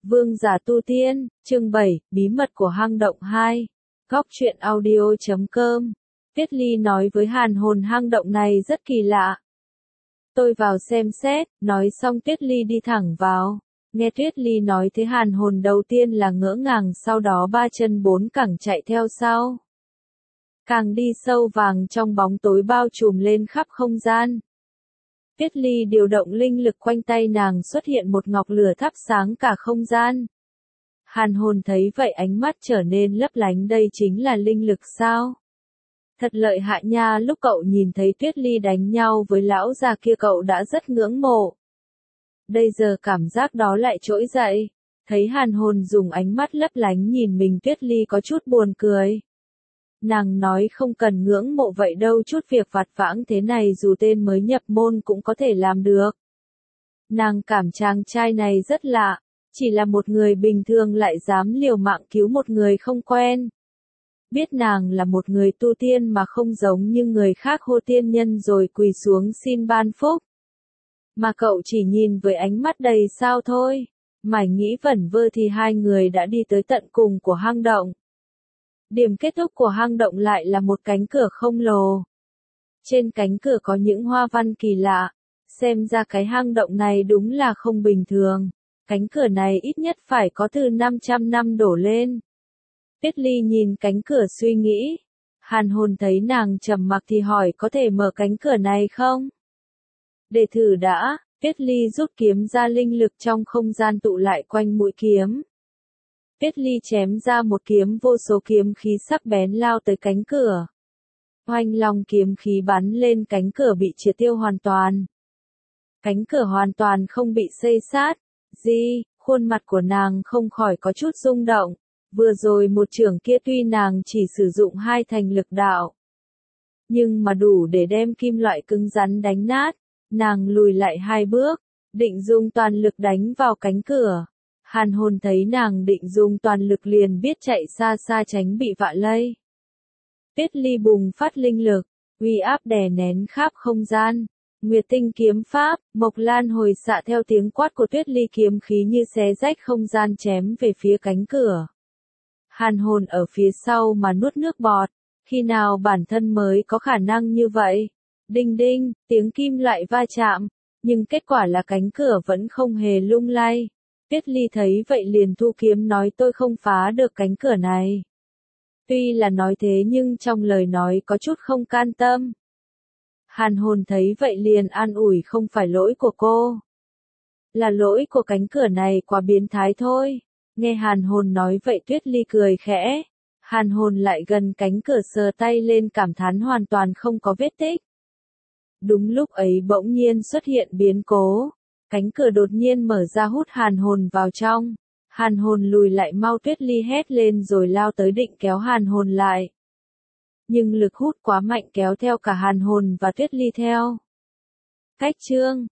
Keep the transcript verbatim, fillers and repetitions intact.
Vương giả tu tiên, chương bảy, bí mật của hang động hai. Góc truyện audio chấm com. Tuyết Ly nói với Hàn Hồn hang động này rất kỳ lạ. Tôi vào xem xét, nói xong Tuyết Ly đi thẳng vào. Nghe Tuyết Ly nói thế Hàn Hồn đầu tiên là ngỡ ngàng, sau đó ba chân bốn cẳng chạy theo sau. Càng đi sâu vàng trong bóng tối bao trùm lên khắp không gian. Tuyết Ly điều động linh lực quanh tay nàng, xuất hiện một ngọc lửa thắp sáng cả không gian. Hàn Hồn thấy vậy ánh mắt trở nên lấp lánh, đây chính là linh lực sao? Thật lợi hại nha. Lúc cậu nhìn thấy Tuyết Ly đánh nhau với lão già kia cậu đã rất ngưỡng mộ. Bây giờ cảm giác đó lại trỗi dậy. Thấy Hàn Hồn dùng ánh mắt lấp lánh nhìn mình, Tuyết Ly có chút buồn cười. Nàng nói không cần ngưỡng mộ vậy đâu, chút việc vặt vãng thế này dù tên mới nhập môn cũng có thể làm được. Nàng cảm chàng trai này rất lạ, chỉ là một người bình thường lại dám liều mạng cứu một người không quen. Biết nàng là một người tu tiên mà không giống như người khác hô tiên nhân rồi quỳ xuống xin ban phúc. Mà cậu chỉ nhìn với ánh mắt đầy sao thôi. Mải nghĩ vẩn vơ thì hai người đã đi tới tận cùng của hang động. Điểm kết thúc của hang động lại là một cánh cửa khổng lồ. Trên cánh cửa có những hoa văn kỳ lạ. Xem ra cái hang động này đúng là không bình thường. Cánh cửa này ít nhất phải có từ năm trăm năm đổ lên. Tuyết Ly nhìn cánh cửa suy nghĩ. Hàn Hồn thấy nàng trầm mặc thì hỏi có thể mở cánh cửa này không? Để thử đã. Tuyết Ly rút kiếm ra, linh lực trong không gian tụ lại quanh mũi kiếm. Tuyết Ly chém ra một kiếm, vô số kiếm khí sắc bén lao tới cánh cửa. Oanh long, kiếm khí bắn lên, cánh cửa bị triệt tiêu hoàn toàn. Cánh cửa hoàn toàn không bị xây sát. Di, khuôn mặt của nàng không khỏi có chút rung động. Vừa rồi một chưởng kia tuy nàng chỉ sử dụng hai thành lực đạo, nhưng mà đủ để đem kim loại cứng rắn đánh nát. Nàng lùi lại hai bước, định dùng toàn lực đánh vào cánh cửa. Hàn Hồn thấy nàng định dùng toàn lực liền biết chạy xa xa tránh bị vạ lây. Tuyết Ly bùng phát linh lực, uy áp đè nén khắp không gian. Nguyệt tinh kiếm pháp, Mộc Lan hồi xạ theo tiếng quát của Tuyết Ly, kiếm khí như xé rách không gian chém về phía cánh cửa. Hàn Hồn ở phía sau mà nuốt nước bọt, khi nào bản thân mới có khả năng như vậy? Đinh đinh, tiếng kim loại va chạm, nhưng kết quả là cánh cửa vẫn không hề lung lay. Tuyết Ly thấy vậy liền thu kiếm nói tôi không phá được cánh cửa này. Tuy là nói thế nhưng trong lời nói có chút không can tâm. Hàn Hồn thấy vậy liền an ủi không phải lỗi của cô. Là lỗi của cánh cửa này quá biến thái thôi. Nghe Hàn Hồn nói vậy Tuyết Ly cười khẽ. Hàn Hồn lại gần cánh cửa sờ tay lên, cảm thán hoàn toàn không có vết tích. Đúng lúc ấy bỗng nhiên xuất hiện biến cố. Cánh cửa đột nhiên mở ra hút Hàn Hồn vào trong. Hàn Hồn lùi lại mau, Tuyết Ly hét lên rồi lao tới định kéo Hàn Hồn lại. Nhưng lực hút quá mạnh kéo theo cả Hàn Hồn và Tuyết Ly theo. Cách chương